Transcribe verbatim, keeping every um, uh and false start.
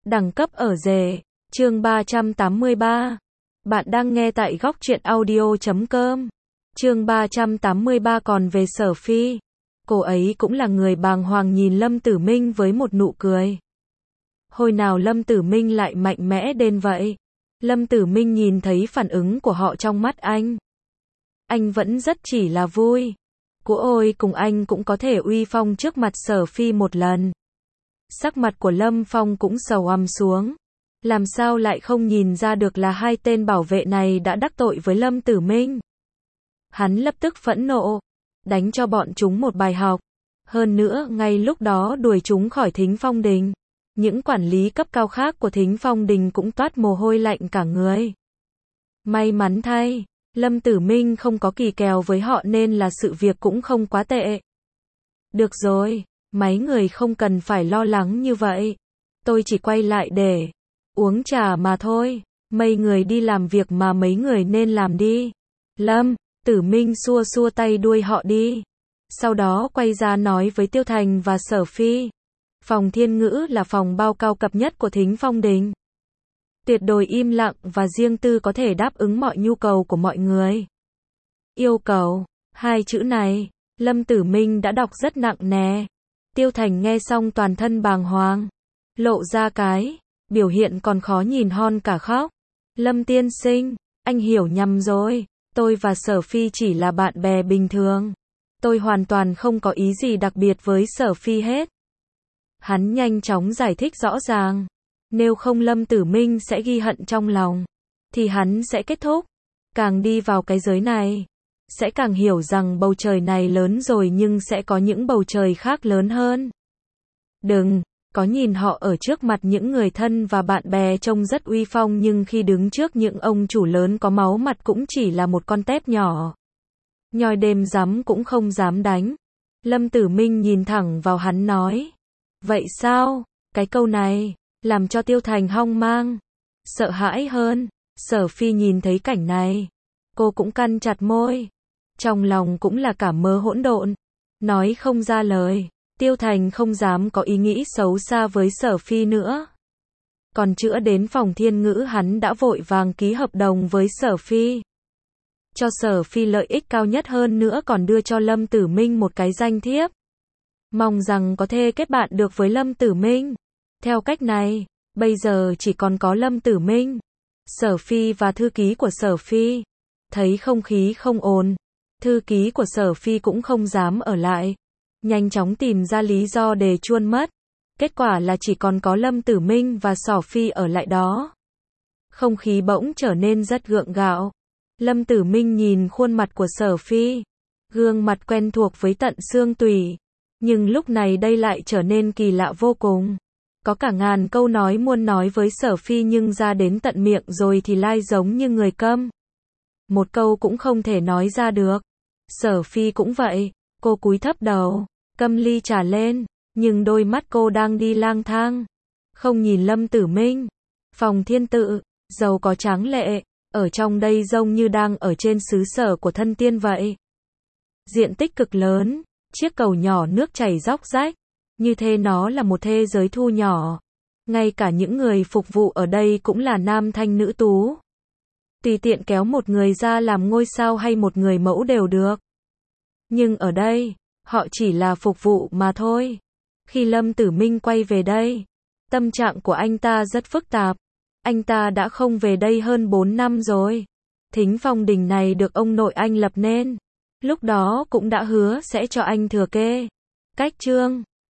Đẳng cấp ở rể. Chương ba trăm tám mươi ba. Bạn đang nghe tại góc truyện audio chấm com. Chương ba trăm tám mươi ba. Còn về Sở Phi, cô ấy cũng là người bàng hoàng nhìn Lâm Tử Minh với một nụ cười. Hồi nào Lâm Tử Minh lại mạnh mẽ đến vậy? Lâm Tử Minh nhìn thấy phản ứng của họ trong mắt anh. Anh vẫn rất chỉ là vui. Của ôi cùng anh cũng có thể uy phong trước mặt Sở Phi một lần. Sắc mặt của Lâm Phong cũng sầu ầm xuống. Làm sao lại không nhìn ra được là hai tên bảo vệ này đã đắc tội với Lâm Tử Minh. Hắn lập tức phẫn nộ, đánh cho bọn chúng một bài học. Hơn nữa, ngay lúc đó đuổi chúng khỏi Thính Phong Đình. Những quản lý cấp cao khác của Thính Phong Đình cũng toát mồ hôi lạnh cả người. May mắn thay, Lâm Tử Minh không có kỳ kèo với họ nên là sự việc cũng không quá tệ. Được rồi, mấy người không cần phải lo lắng như vậy. Tôi chỉ quay lại để uống trà mà thôi. Mấy người đi làm việc mà mấy người nên làm đi. Lâm Tử Minh xua xua tay đuôi họ đi. Sau đó quay ra nói với Tiêu Thành và Sở Phi. Phòng Thiên Ngữ là phòng bao cao cấp nhất của Thính Phong Đình. Tuyệt đối im lặng và riêng tư có thể đáp ứng mọi nhu cầu của mọi người. Yêu cầu, hai chữ này, Lâm Tử Minh đã đọc rất nặng nề. Tiêu Thành nghe xong toàn thân bàng hoàng. Lộ ra cái biểu hiện còn khó nhìn hơn cả khóc. Lâm tiên sinh, anh hiểu nhầm rồi. Tôi và Sở Phi chỉ là bạn bè bình thường. Tôi hoàn toàn không có ý gì đặc biệt với Sở Phi hết. Hắn nhanh chóng giải thích rõ ràng. Nếu không Lâm Tử Minh sẽ ghi hận trong lòng. Thì hắn sẽ kết thúc. Càng đi vào cái giới này, sẽ càng hiểu rằng bầu trời này lớn rồi nhưng sẽ có những bầu trời khác lớn hơn. Đừng có nhìn họ ở trước mặt những người thân và bạn bè trông rất uy phong nhưng khi đứng trước những ông chủ lớn có máu mặt cũng chỉ là một con tép nhỏ. Nhoi đêm rắm cũng không dám đánh. Lâm Tử Minh nhìn thẳng vào hắn nói. Vậy sao? Cái câu này làm cho Tiêu Thành hoang mang, sợ hãi hơn. Sở Phi nhìn thấy cảnh này, cô cũng cắn chặt môi. Trong lòng cũng là cả mớ hỗn độn, nói không ra lời. Tiêu Thành không dám có ý nghĩ xấu xa với Sở Phi nữa. Còn chữa đến phòng Thiên Ngữ hắn đã vội vàng ký hợp đồng với Sở Phi. Cho Sở Phi lợi ích cao nhất hơn nữa còn đưa cho Lâm Tử Minh một cái danh thiếp. Mong rằng có thể kết bạn được với Lâm Tử Minh. Theo cách này, bây giờ chỉ còn có Lâm Tử Minh, Sở Phi và thư ký của Sở Phi. Thấy không khí không ổn, thư ký của Sở Phi cũng không dám ở lại. Nhanh chóng tìm ra lý do để chuôn mất. Kết quả là chỉ còn có Lâm Tử Minh và Sở Phi ở lại đó. Không khí bỗng trở nên rất gượng gạo. Lâm Tử Minh nhìn khuôn mặt của Sở Phi. Gương mặt quen thuộc với tận xương tủy. Nhưng lúc này đây lại trở nên kỳ lạ vô cùng. Có cả ngàn câu nói muốn nói với Sở Phi nhưng ra đến tận miệng rồi thì lai giống như người câm. Một câu cũng không thể nói ra được. Sở Phi cũng vậy. Cô cúi thấp đầu, cầm ly trà lên, nhưng đôi mắt cô đang đi lang thang. Không nhìn Lâm Tử Minh. Phòng Thiên Tự, giàu có tráng lệ, ở trong đây giống như đang ở trên xứ sở của thân tiên vậy. Diện tích cực lớn, chiếc cầu nhỏ nước chảy róc rách, như thế nó là một thế giới thu nhỏ. Ngay cả những người phục vụ ở đây cũng là nam thanh nữ tú. Tùy tiện kéo một người ra làm ngôi sao hay một người mẫu đều được. Nhưng ở đây, họ chỉ là phục vụ mà thôi. Khi Lâm Tử Minh quay về đây, tâm trạng của anh ta rất phức tạp. Anh ta đã không về đây hơn bốn năm rồi. Thính Phong Đình này được ông nội anh lập nên. Lúc đó cũng đã hứa sẽ cho anh thừa kế. Cách trương,